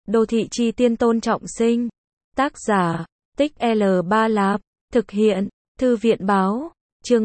Đô thị chi tiên Tôn Trọng Sinh. Tác giả, Tích L3 Lạp. Thực hiện, Thư viện báo. Chương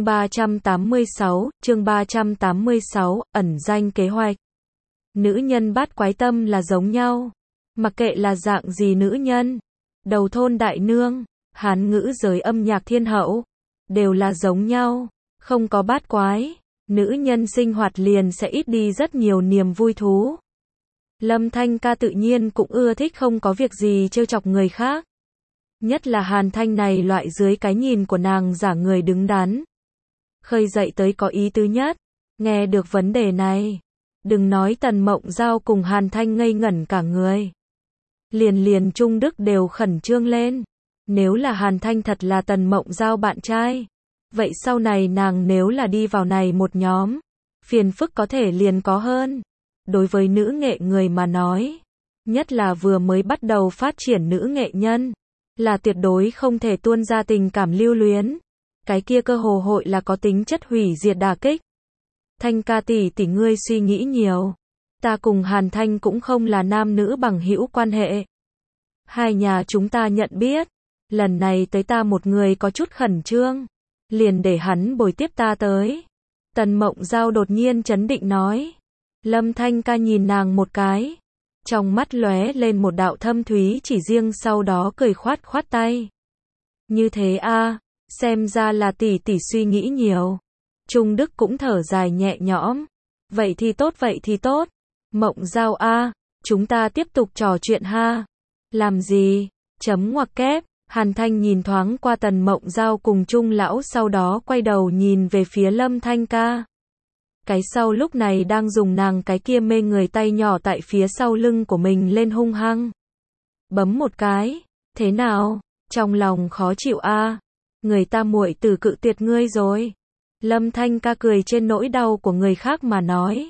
386, ẩn danh kế hoạch. Nữ nhân bát quái tâm là giống nhau. Mặc kệ là dạng gì nữ nhân, đầu thôn đại nương, hán ngữ giới âm nhạc thiên hậu, đều là giống nhau. Không có bát quái, nữ nhân sinh hoạt liền sẽ ít đi rất nhiều niềm vui thú. Lâm Thanh Ca tự nhiên cũng ưa thích không có việc gì trêu chọc người khác. Nhất là Hàn Thanh này loại dưới cái nhìn của nàng giả người đứng đắn. Khơi dậy tới có ý tứ nhất. Nghe được vấn đề này, đừng nói Tần Mộng Giao cùng Hàn Thanh ngây ngẩn cả người. Liền Trung Đức đều khẩn trương lên. Nếu là Hàn Thanh thật là Tần Mộng Giao bạn trai, vậy sau này nàng nếu là đi vào này một nhóm, phiền phức có thể liền có hơn. Đối với nữ nghệ người mà nói, nhất là vừa mới bắt đầu phát triển nữ nghệ nhân, là tuyệt đối không thể tuôn ra tình cảm lưu luyến. Cái kia cơ hồ hội là có tính chất hủy diệt đả kích. Thanh ca tỷ tỷ ngươi suy nghĩ nhiều. Ta cùng Hàn Thanh cũng không là nam nữ bằng hữu quan hệ. Hai nhà chúng ta nhận biết. Lần này tới ta một người có chút khẩn trương. Liền để hắn bồi tiếp ta tới. Tần Mộng Giao đột nhiên chấn định nói. Lâm Thanh ca nhìn nàng một cái. Trong mắt lóe lên một đạo thâm thúy chỉ riêng, sau đó cười khoát khoát tay. Như thế a, xem ra là tỷ tỷ suy nghĩ nhiều. Trung Đức cũng thở dài nhẹ nhõm. Vậy thì tốt. Mộng Giao a, chúng ta tiếp tục trò chuyện ha. Làm gì? Chấm ngoặc kép. Hàn Thanh nhìn thoáng qua Tần Mộng Giao cùng Trung lão, sau đó quay đầu nhìn về phía Lâm Thanh ca. Cái sau lúc này đang dùng nàng cái kia mê người tay nhỏ tại phía sau lưng của mình lên hung hăng. Bấm một cái. Thế nào? Trong lòng khó chịu a? Người ta muội tử cự tuyệt ngươi rồi. Lâm Thanh ca cười trên nỗi đau của người khác mà nói.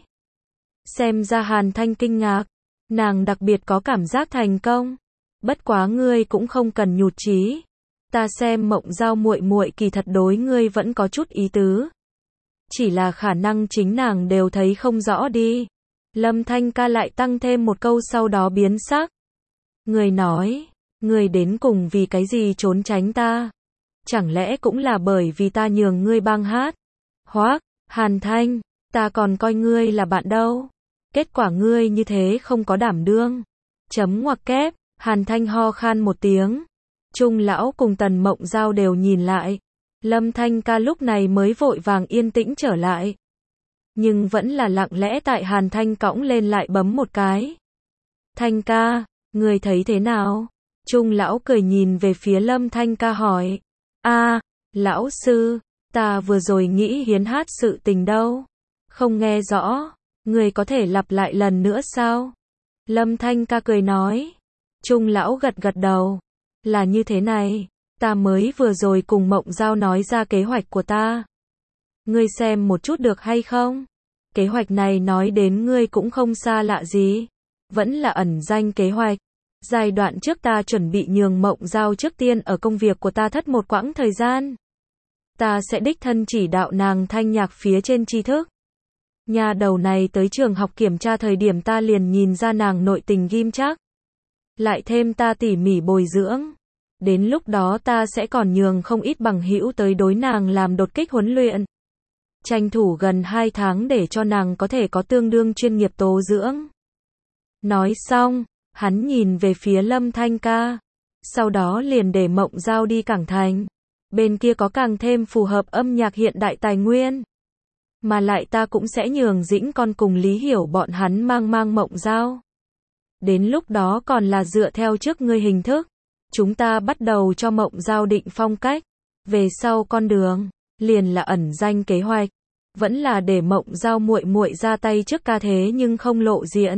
Xem ra Hàn Thanh kinh ngạc. Nàng đặc biệt có cảm giác thành công. Bất quá ngươi cũng không cần nhụt chí. Ta xem Mộng Giao muội muội kỳ thật đối ngươi vẫn có chút ý tứ. Chỉ là khả năng chính nàng đều thấy không rõ đi. Lâm Thanh ca lại tăng thêm một câu, sau đó biến sắc. Người nói, ngươi đến cùng vì cái gì trốn tránh ta? Chẳng lẽ cũng là bởi vì ta nhường ngươi bang hát? Hoác, Hàn Thanh, ta còn coi ngươi là bạn đâu. Kết quả ngươi như thế không có đảm đương. Chấm ngoặc kép. Hàn Thanh ho khan một tiếng. Trung lão cùng Tần Mộng Giao đều nhìn lại. Lâm Thanh ca lúc này mới vội vàng yên tĩnh trở lại. Nhưng vẫn là lặng lẽ tại Hàn Thanh cõng lên lại bấm một cái. Thanh ca, người thấy thế nào? Trung lão cười nhìn về phía Lâm Thanh ca hỏi. Lão sư, ta vừa rồi nghĩ hiến hát sự tình đâu. Không nghe rõ, người có thể lặp lại lần nữa sao? Lâm Thanh ca cười nói. Trung lão gật đầu. Là như thế này, ta mới vừa rồi cùng Mộng Giao nói ra kế hoạch của ta. Ngươi xem một chút được hay không? Kế hoạch này nói đến ngươi cũng không xa lạ gì. Vẫn là ẩn danh kế hoạch. Giai đoạn trước ta chuẩn bị nhường Mộng Giao trước tiên ở công việc của ta thất một quãng thời gian. Ta sẽ đích thân chỉ đạo nàng thanh nhạc phía trên tri thức. Nhà đầu này tới trường học kiểm tra thời điểm ta liền nhìn ra nàng nội tình ghim chắc. Lại thêm ta tỉ mỉ bồi dưỡng. Đến lúc đó ta sẽ còn nhường không ít bằng hữu tới đối nàng làm đột kích huấn luyện. Tranh thủ gần 2 tháng để cho nàng có thể có tương đương chuyên nghiệp tố dưỡng. Nói xong, hắn nhìn về phía Lâm Thanh ca. Sau đó liền để Mộng Giao đi Cảng Thành. Bên kia có càng thêm phù hợp âm nhạc hiện đại tài nguyên. Mà lại ta cũng sẽ nhường Dĩnh con cùng Lý Hiểu bọn hắn mang Mộng Giao. Đến lúc đó còn là dựa theo trước ngươi hình thức. Chúng ta bắt đầu cho Mộng Giao định phong cách. Về sau con đường, liền là ẩn danh kế hoạch. Vẫn là để Mộng Giao muội muội ra tay trước ca thế nhưng không lộ diện.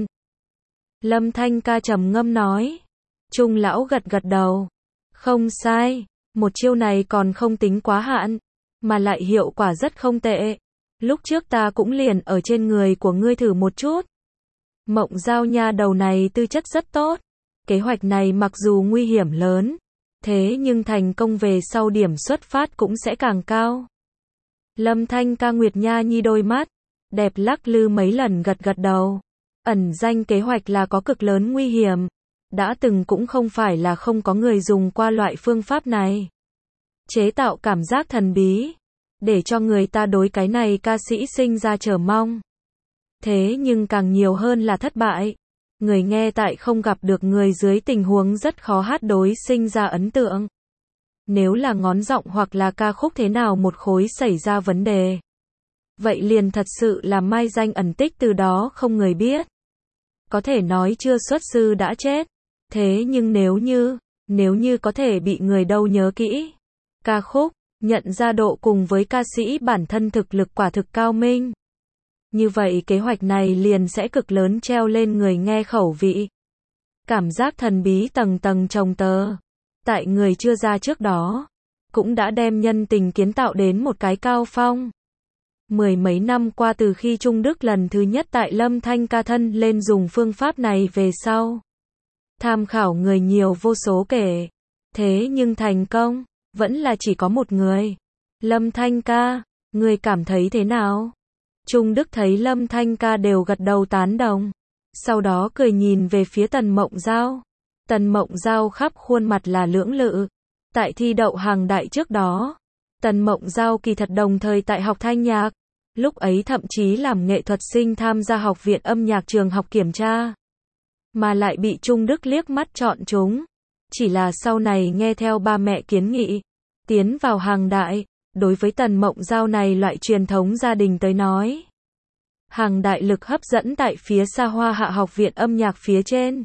Lâm Thanh ca trầm ngâm nói. Trung lão gật đầu. Không sai, một chiêu này còn không tính quá hạn. Mà lại hiệu quả rất không tệ. Lúc trước ta cũng liền ở trên người của ngươi thử một chút. Mộng Giao nha đầu này tư chất rất tốt. Kế hoạch này mặc dù nguy hiểm lớn, thế nhưng thành công về sau điểm xuất phát cũng sẽ càng cao. Lâm Thanh ca Nguyệt Nha Nhi đôi mắt đẹp lắc lư mấy lần gật đầu. Ẩn danh kế hoạch là có cực lớn nguy hiểm. Đã từng cũng không phải là không có người dùng qua loại phương pháp này. Chế tạo cảm giác thần bí, để cho người ta đối cái này ca sĩ sinh ra chờ mong. Thế nhưng càng nhiều hơn là thất bại. Người nghe tại không gặp được người dưới tình huống rất khó hát đối sinh ra ấn tượng. Nếu là ngón giọng hoặc là ca khúc thế nào một khối xảy ra vấn đề, vậy liền thật sự là mai danh ẩn tích từ đó không người biết. Có thể nói chưa xuất sư đã chết. Thế nhưng nếu như có thể bị người đâu nhớ kỹ. Ca khúc, nhận ra độ cùng với ca sĩ bản thân thực lực quả thực cao minh. Như vậy kế hoạch này liền sẽ cực lớn treo lên người nghe khẩu vị. Cảm giác thần bí tầng tầng chồng tơ. Tại người chưa ra trước đó, cũng đã đem nhân tình kiến tạo đến một cái cao phong. Mười mấy năm qua từ khi Trung Đức lần thứ nhất tại Lâm Thanh Ca thân lên dùng phương pháp này về sau. Tham khảo người nhiều vô số kể. Thế nhưng thành công, vẫn là chỉ có một người. Lâm Thanh Ca, người cảm thấy thế nào? Trung Đức thấy Lâm Thanh Ca đều gật đầu tán đồng. Sau đó cười nhìn về phía Tần Mộng Giao. Tần Mộng Giao khắp khuôn mặt là lưỡng lự. Tại thi đậu hàng đại trước đó, Tần Mộng Giao kỳ thật đồng thời tại học thanh nhạc. Lúc ấy thậm chí làm nghệ thuật sinh tham gia học viện âm nhạc trường học kiểm tra. Mà lại bị Trung Đức liếc mắt chọn chúng. Chỉ là sau này nghe theo ba mẹ kiến nghị, tiến vào hàng đại. Đối với Tần Mộng Giao này loại truyền thống gia đình tới nói, hàng đại lực hấp dẫn tại phía xa Hoa Hạ học viện âm nhạc phía trên.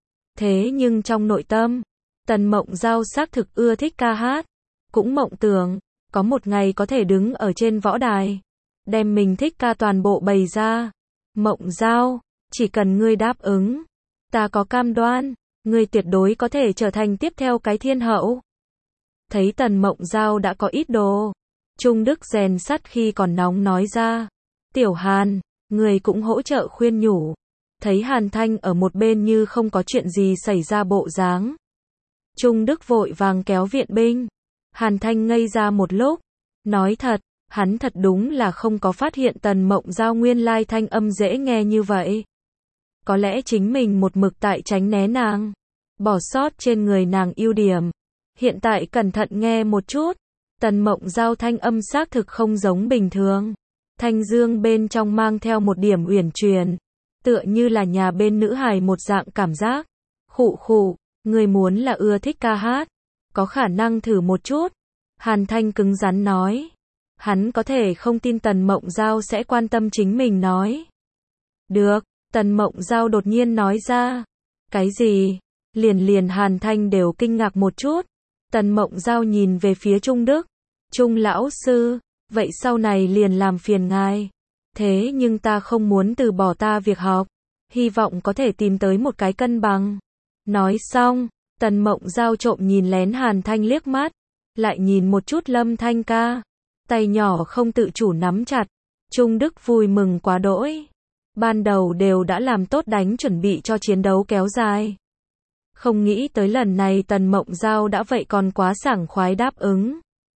Thế nhưng trong nội tâm, Tần Mộng Giao xác thực ưa thích ca hát, cũng mộng tưởng có một ngày có thể đứng ở trên võ đài, đem mình thích ca toàn bộ bày ra. Mộng Giao, chỉ cần ngươi đáp ứng, ta có cam đoan, ngươi tuyệt đối có thể trở thành tiếp theo cái thiên hậu. Thấy Tần Mộng Giao đã có ít đồ, Trung Đức rèn sắt khi còn nóng nói ra, Tiểu Hàn, người cũng hỗ trợ khuyên nhủ. Thấy Hàn Thanh ở một bên như không có chuyện gì xảy ra bộ dáng. Trung Đức vội vàng kéo viện binh. Hàn Thanh ngây ra một lúc, nói thật, hắn thật đúng là không có phát hiện Tần Mộng Giao nguyên lai thanh âm dễ nghe như vậy. Có lẽ chính mình một mực tại tránh né nàng, bỏ sót trên người nàng ưu điểm. Hiện tại cẩn thận nghe một chút, Tần Mộng Giao thanh âm xác thực không giống bình thường. Thanh dương bên trong mang theo một điểm uyển chuyển, tựa như là nhà bên nữ hài một dạng cảm giác. Khụ khụ, người muốn là ưa thích ca hát, có khả năng thử một chút. Hàn Thanh cứng rắn nói. Hắn có thể không tin Tần Mộng Giao sẽ quan tâm chính mình nói. Được, Tần Mộng Giao đột nhiên nói ra. Cái gì? Liền Hàn Thanh đều kinh ngạc một chút. Tần Mộng Giao nhìn về phía Trung Đức. Trung lão sư, vậy sau này liền làm phiền ngài. Thế nhưng ta không muốn từ bỏ ta việc học. Hy vọng có thể tìm tới một cái cân bằng. Nói xong, Tần Mộng Giao trộm nhìn lén Hàn Thanh liếc mắt. Lại nhìn một chút Lâm Thanh Ca. Tay nhỏ không tự chủ nắm chặt. Trung Đức vui mừng quá đỗi. Ban đầu đều đã làm tốt đánh chuẩn bị cho chiến đấu kéo dài. Không nghĩ tới lần này Tần Mộng Giao đã vậy còn quá sảng khoái đáp ứng.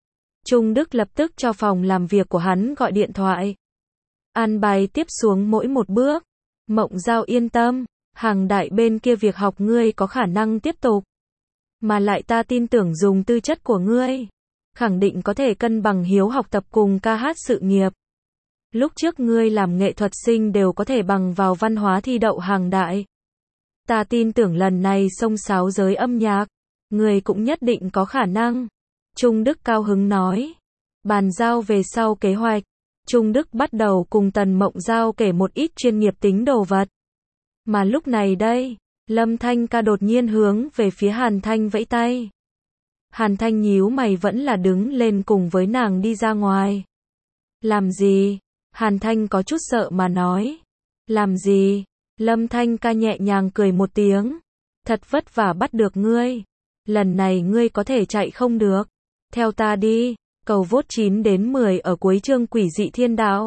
Trung Đức lập tức cho phòng làm việc của hắn gọi điện thoại. An bài tiếp xuống mỗi một bước. Mộng Giao yên tâm, hàng đại bên kia việc học ngươi có khả năng tiếp tục. Mà lại ta tin tưởng dùng tư chất của ngươi, khẳng định có thể cân bằng hiếu học tập cùng ca hát sự nghiệp. Lúc trước ngươi làm nghệ thuật sinh đều có thể bằng vào văn hóa thi đậu hàng đại. Ta tin tưởng lần này xông xáo giới âm nhạc, ngươi cũng nhất định có khả năng. Trung Đức cao hứng nói. Bàn giao về sau kế hoạch. Trung Đức bắt đầu cùng Tần Mộng Giao kể một ít chuyên nghiệp tính đồ vật. Mà lúc này đây, Lâm Thanh Ca đột nhiên hướng về phía Hàn Thanh vẫy tay. Hàn Thanh nhíu mày vẫn là đứng lên cùng với nàng đi ra ngoài. Làm gì? Hàn Thanh có chút sợ mà nói. Làm gì? Lâm Thanh Ca nhẹ nhàng cười một tiếng. Thật vất vả bắt được ngươi. Lần này ngươi có thể chạy không được. Theo ta đi. Cầu vote 9 đến 10 ở cuối chương Quỷ dị thiên đạo.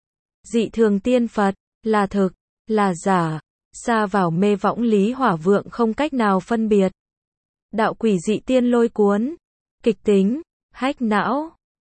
Dị thường tiên Phật, là thực, là giả, xa vào mê võng lý hỏa vượng không cách nào phân biệt. Đạo quỷ dị tiên lôi cuốn, kịch tính, hách não.